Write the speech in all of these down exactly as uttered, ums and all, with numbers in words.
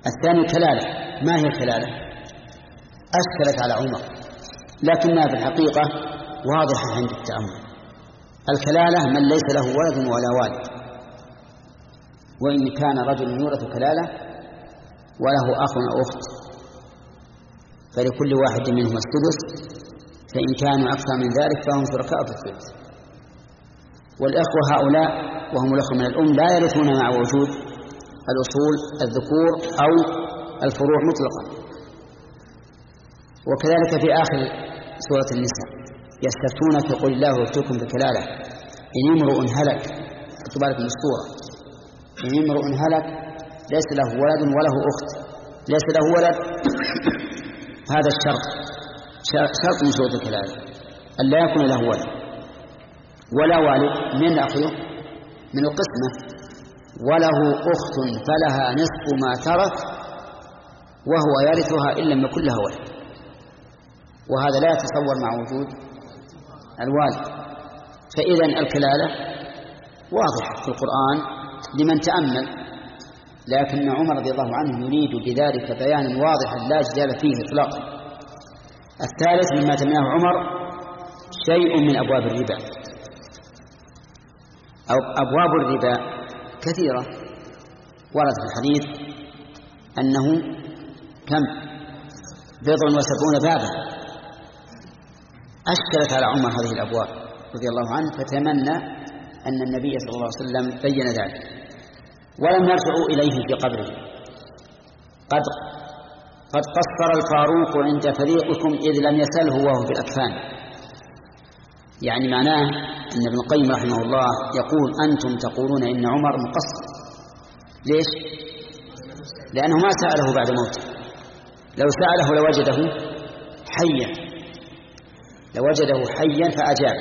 الثاني الكلالة. ما هي الكلالة؟ أشكلت على عمر، لكنها في الحقيقة واضحة عند التأمل. الكلالة من ليس له ولد ولا والد، وإن كان رجل يورث كلالة وله أخ أو أخت فلكل واحد منهما السدس، فإن كانوا أكثر من ذلك فهم شركاء في الثلث. والإخوة هؤلاء وهم الأخوة من الأم لا يرثون مع وجود الأصول الذكور أو الفروع مطلقا. وكذلك في آخر سورة النساء يستفتونك قل الله يفتيكم بكلالة إن امرؤ هلك، تبارك السورة، إن امرؤ هلك ليس له ولد وله أخت، ليس له ولد هذا الشرط شرط من شروط الكلالة أن لا يكون له ولد ولا والد. من أخذه من القسمة. وله أخت فلها نصف ما ترك وهو يرثها إن لم يكن لها ولد، وهذا لا يتصور مع وجود الوالد. فإذا الكلالة واضحة في القرآن لمن تأمل، لكن عمر رضي الله عنه يريد بذلك بيانا واضحا لا جدال فيه إطلاقا. الثالث مما تمناه عمر شيء من أبواب الربا. أو أبواب الربا كثيرة، ورد في الحديث أنه كم بضع وسبعون بابا. أشكلت على عمر هذه الأبواب رضي الله عنه، فتمنى أن النبي صلى الله عليه وسلم بين ذلك، ولم يرجعوا إليه في قبره. قد قد قصر الفاروق عند فريقكم إذ لم يسله وهو في الأكفان. يعني معناه أن ابن القيم رحمه الله يقول أنتم تقولون إن عمر مقصر. ليش؟ لأنه ما سأله بعد موته، لو سأله لوجده حيا لوجده حيا فأجاب.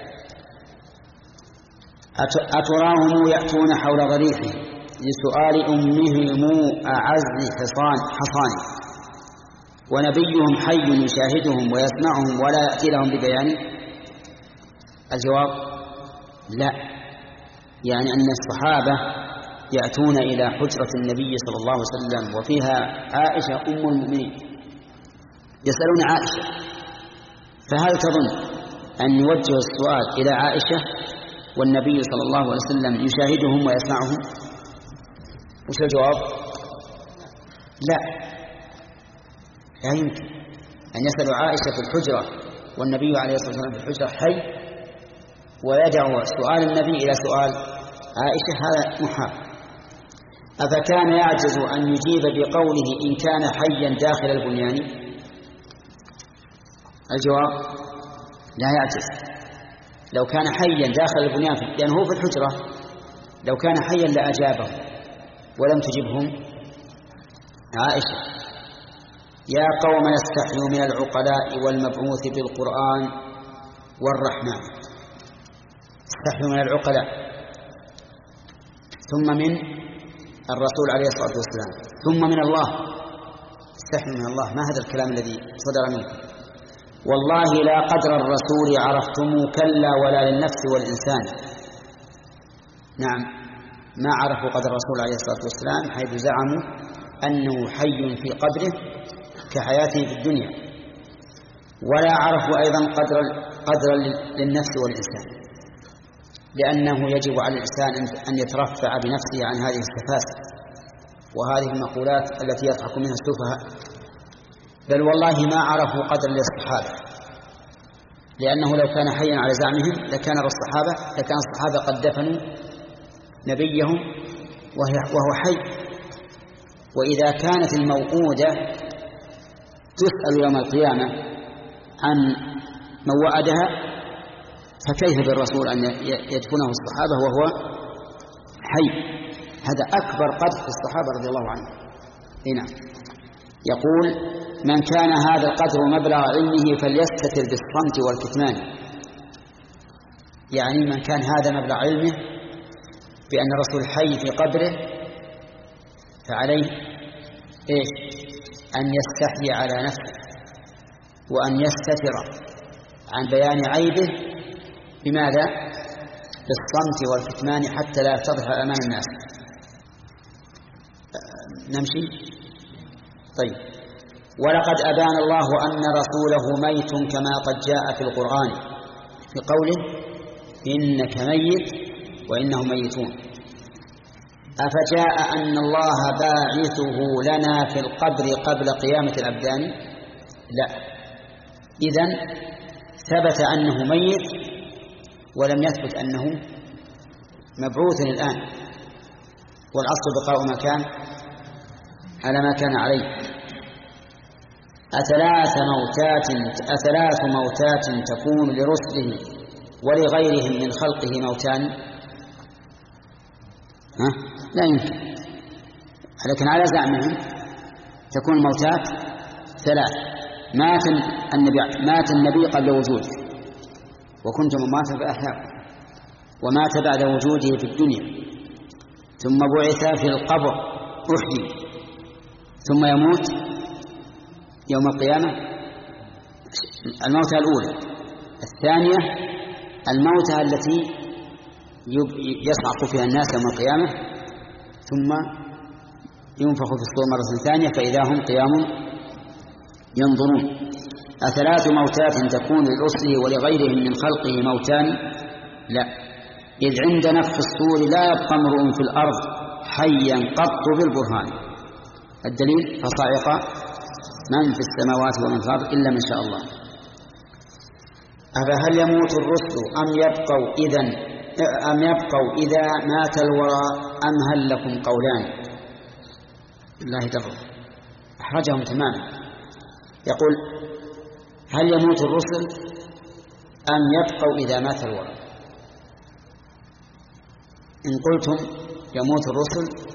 أتراهم يأتون حول ضريحه لسؤال أمهم أعز حصان حصان ونبيهم حي يشاهدهم ويسمعهم ولا يأتي لهم ببيان؟ الجواب لا، يعني أن الصحابة يأتون إلى حجرة النبي صلى الله عليه وسلم وفيها عائشة أم المؤمنين يسألون عائشة، فهل تظن أن يوجه السؤال إلى عائشة والنبي صلى الله عليه وسلم يشاهدهم ويسمعهم؟ وش الجواب؟ لا، لا يمكن أن يسأل عائشة في الحجرة والنبي عليه الصلاة والسلام في الحجرة حي ويدعو سؤال النبي إلى سؤال عائشة، هذا محال. أفكان يعجز أن يجيب بقوله إن كان حيا داخل البنيان؟ الجواب لا يعجز. لو كان حيا داخل البنيان لأنه هو في الحجرة، لو كان حيا لأجابه ولم تجبهم عائشة. يا قوم استحيوا من العقلاء والمبعوث بالقرآن والرحمن. استحيوا من العقلاء ثم من الرسول عليه الصلاة والسلام ثم من الله. استحيوا من الله، ما هذا الكلام الذي صدر منه؟ والله لا قدر الرسول عرفتم كلا ولا للنفس والإنسان. نعم، ما عرفوا قدر الرسول عليه الصلاة والسلام حيث زعموا أنه حي في قبره كحياته في الدنيا، ولا عرفوا أيضا قدر قدر للنفس والإنسان، لأنه يجب على الإنسان أن يترفع بنفسه عن هذه السفاسف وهذه المقولات التي يضحك منها السفهاء. بل والله ما عرفوا قدر للصحابة، لأنه لو كان حيا على زعمهم لكان الصحابة لكان الصحابة قد دفنوا نبيهم وهو حي. وإذا كانت الموءودة تسأل يوم القيامة عن من وعدها، فكيف بالرسول أن يدفنه الصحابة وهو حي؟ هذا أكبر قدر في الصحابة رضي الله عنهم. هنا يقول من كان هذا القدر مبلغ علمه فليستتر بالصمت والكتمان. يعني من كان هذا مبلغ علمه بأن الرسول حي في قبره فعليه إيش؟ أن يستحي على نفسه وأن يستتر عن بيان عيبه. بماذا؟ بالصمت والكتمان حتى لا يفتضح أمام الناس. نمشي طيب. ولقد أبان الله أن رسوله ميت كما قد جاء في القرآن في قوله إنك ميت وإنهم ميتون. أفجاء أن الله باعثه لنا في القبر قبل قيامة الأبدان؟ لا. إذن ثبت أنه ميت ولم يثبت أنه مبعوث الآن، والأصل بقاء ما كان على ما كان عليه. أثلاث موتات أثلاث موتات تكون لرسله ولغيرهم من خلقه موتان؟ ها؟ لا يمكن. لكن على زعمهم تكون موتات ثلاث. مات النبي مات النبي قبل وجوده وكنتم أمواتا فأحياكم، ومات بعد وجوده في الدنيا، ثم بعث في القبر أحيي، ثم يموت يوم القيامة. الموتى الأولى. الثانية الموتى التي يصعق فيها الناس يوم القيامة، ثم ينفخ في الصور مرة ثانية فإذا هم قيام ينظرون. أثلاث موتات تكون لرسله ولغيرهم من خلقه موتان؟ لا. إذ عند نفخ الصور لا يبقى امرؤ في الأرض حيا قط بالبرهان. الدليل فصائق من في السماوات ومن في الأرض إلا من شاء الله. أفهل يموت الرسل أم يبقوا إذن أم يبقوا إذا مات الورى أم هل لكم قولان؟ الله تفضل. أحرجهم تماما. يقول هل يموت الرسل أم يبقوا إذا مات الورى؟ إن قلتم يموت الرسل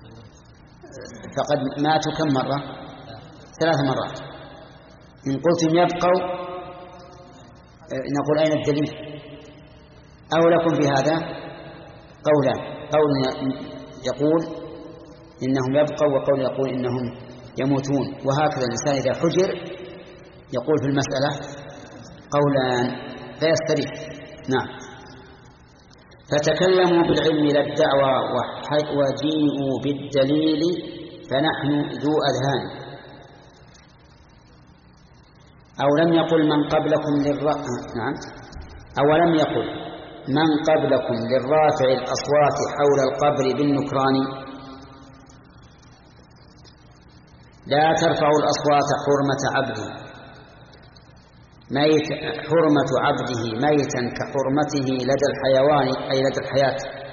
فقد ماتوا كم مرة؟ ثلاث مرات. إن قلتم يبقوا نقول أين الدليل؟ أو لكم في هذا قولان، قول يقول إنهم يبقوا وقول يقول إنهم يموتون. وهكذا الإنسان إذا حجر يقول في المسألة قولان فيستريح. نعم. فتكلموا بالعلم لا الدعوى وجيئوا بالدليل فنحن ذو أذهان. أو لم يقل من قبلكم للرا... نعم. أو لم يقل من قبلكم للرافع الأصوات حول القبر بالنكران؟ لا ترفعوا الأصوات حرمة عبده ميت حرمة عبده ميتا كحرمته لدى الحيوان أي لدى الحياة.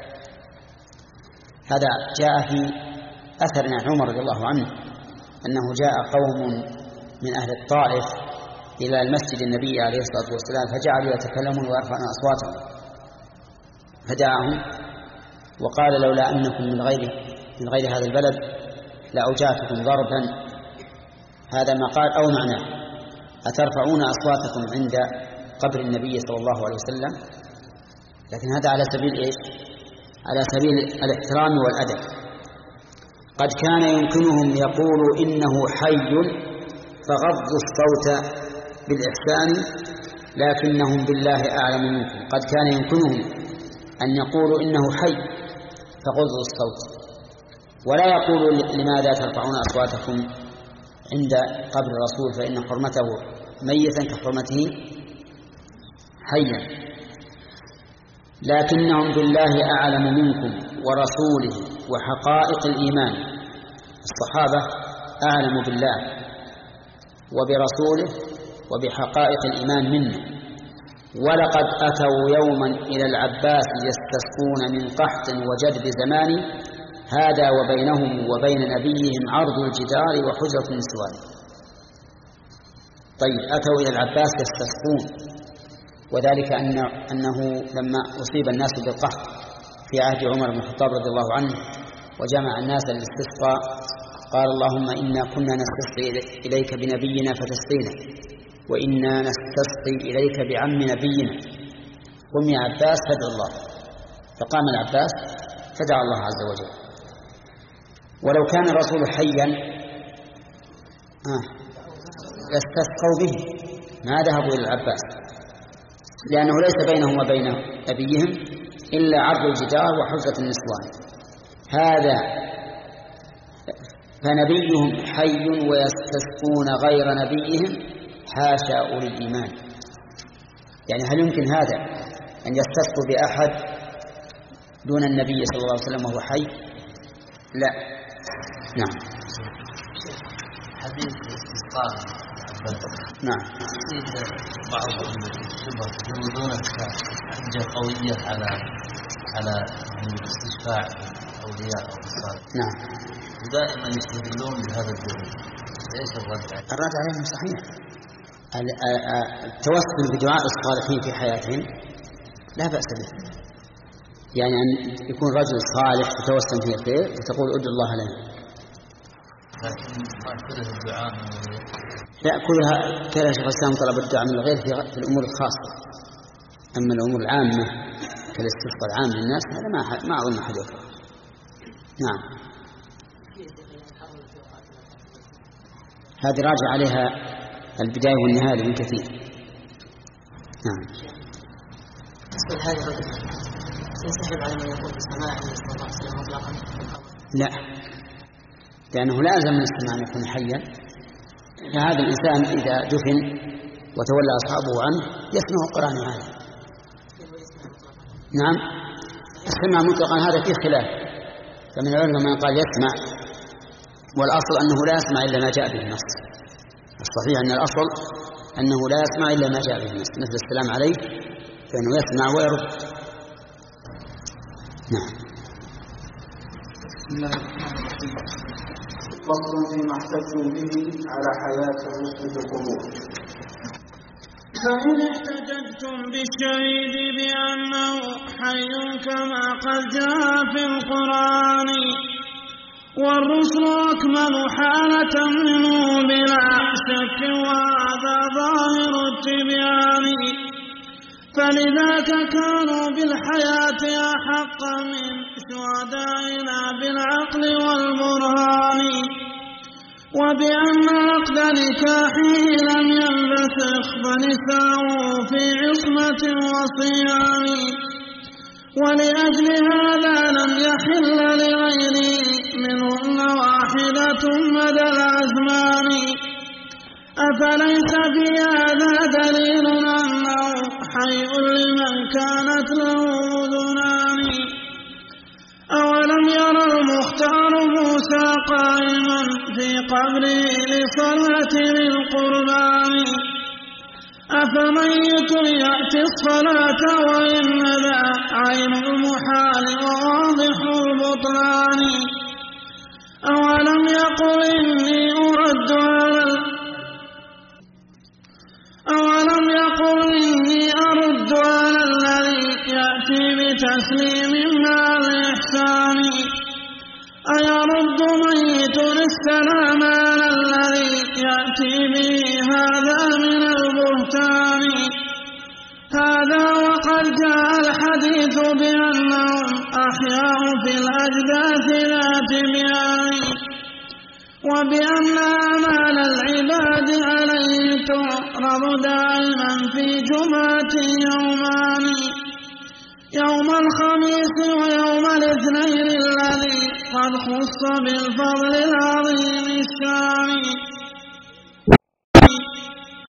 هذا جاء في أثر عن عمر رضي الله عنه أنه جاء قوم من أهل الطائف إلى المسجد النبي عليه الصلاة والسلام فجعلوا يتكلمون ويرفعون أصواتهم، فدعاهم وقال لولا أنكم من غير من غير هذا البلد لأوجعتكم ضربا. هذا ما قال أو معناه أترفعون أصواتكم عند قبر النبي صلى الله عليه وسلم؟ لكن هذا على سبيل إيش؟ على سبيل الاحترام والأدب. قد كان يمكنهم يقولوا إنه حي فغضوا الصوت بالإحسان لكنهم بالله أعلم منكم. قد كان يمكنهم أن يقولوا إنه حي فغضوا الصوت، ولا يقولوا لماذا ترفعون أصواتكم عند قبر الرسول فإن حرمته ميتا كحرمته حيا، لكنهم بالله أعلم منكم ورسوله وحقائق الإيمان. الصحابة أعلم بالله وبرسوله وبحقائق الإيمان منه. ولقد أتوا يوما إلى العباس يستسقون من قحط وجدب زمان هذا وبينهم وبين نبيهم عرض الجدار وحجرة النسوان. طيب أتوا إلى العباس يستسقون، وذلك أن أنه لما أصيب الناس بالقحط في عهد عمر بن الخطاب رضي الله عنه وجمع الناس للاستسقاء قال اللهم إنا كنا نستسقي إليك بنبينا فتسقينا وإنا نستسقي إليك بعم نبينا قم يا عباس فادع الله. فقام العباس فدعا الله عز وجل. ولو كان الرسول حيا استسقوا به ما ذهبوا إلى العباس، لأنه ليس بينهم وبين نبيهم إلا عرض الجدار وحجرة النسوان. هذا فنبيهم حي ويستسقون غير نبيهم حاشا أولي الإيمان. يعني هل يمكن هذا أن يستسقوا بأحد دون النبي صلى الله عليه وسلم وهو حي؟ لا. نعم. حديث الاستسقاء نعم. بعضهم يريدون حجة قوية على على الاستشفاع الأولياء أو الصالح. نعم. ودائما يستدلون بهذا الدليل. ايش الرد؟ الرد عليهم صحيح. التوسل بدعاء الصالحين في حياتهم لا بأس به. يعني أن يكون رجل صالح يتوسل فيه الخير وتقول ادعو الله لنا. لكن ما كره الدعاء لا كلها كره شيخ الإسلام طلب الدعاء من الغير في الأمور الخاصة. أما الأمور العامة كالاستسقاء العام للناس هذا ما ما أظن أحد يكره. نعم. هذه راجع عليها البداية والنهاية من كثير. نعم. تسأل هذه الرجل ينسحب على من يقول بسماع النبي صلى الله عليه وسلم مطلقا؟ لا، لأنه لازم من السماع أن يكون حيا. فهذا الإنسان إذا دفن وتولى أصحابه عنه يسمع القرآن هذا. نعم. السماع مطلقا هذا فيه خلاف، فمن العلماء من قال يسمع، والأصل أنه لا يسمع إلا ما جاء به النص. الصحيح أن الأصل أنه لا يسمع إلا ما جاء به النص، مثل السلام عليه فإنه يسمع ويرد. نعم. بسم الله الرحمن الرحيم. فصل فيما احتجوا به على حياة الرسل في القبور. فإن احتججتم بالشهيد بأنه حي كما قد جاء في القرآن والرسل أكمل حالة منه بلا شك وهذا ظاهر التبيان فلذاك كانوا بالحياة أحق من شهدائنا بالعقل والبرهان وبأن عقد نكاحه لم ينبثق فنساؤه في عصمة وصيان ولأجل هذا لم يحل لغيره منهن واحدة مدى الأزمان أفليس في هذا دليل أنه حي لمن كانت له أذنان أولم يرى المختار موسى قائما في قبره لصلاة للقربان أفميت يأتي الصلاة وإن ذا عين المحال وواضح البطلان أولم يقل إني أرد على أولم يقل إني أرد على الذي يأتي بتسليم مع الإحسان أيرد ميت السلام على الذي يأتي به هذا من البهتان هذا وقد جاء الحديث بأنهم أحياء في الأجداث ذات بيان وبأن أعمال العباد عليه تعرض دائما في جمعة يومان يوم الخميس ويوم الاثنين الذي قد خص بالفضل العظيم الشان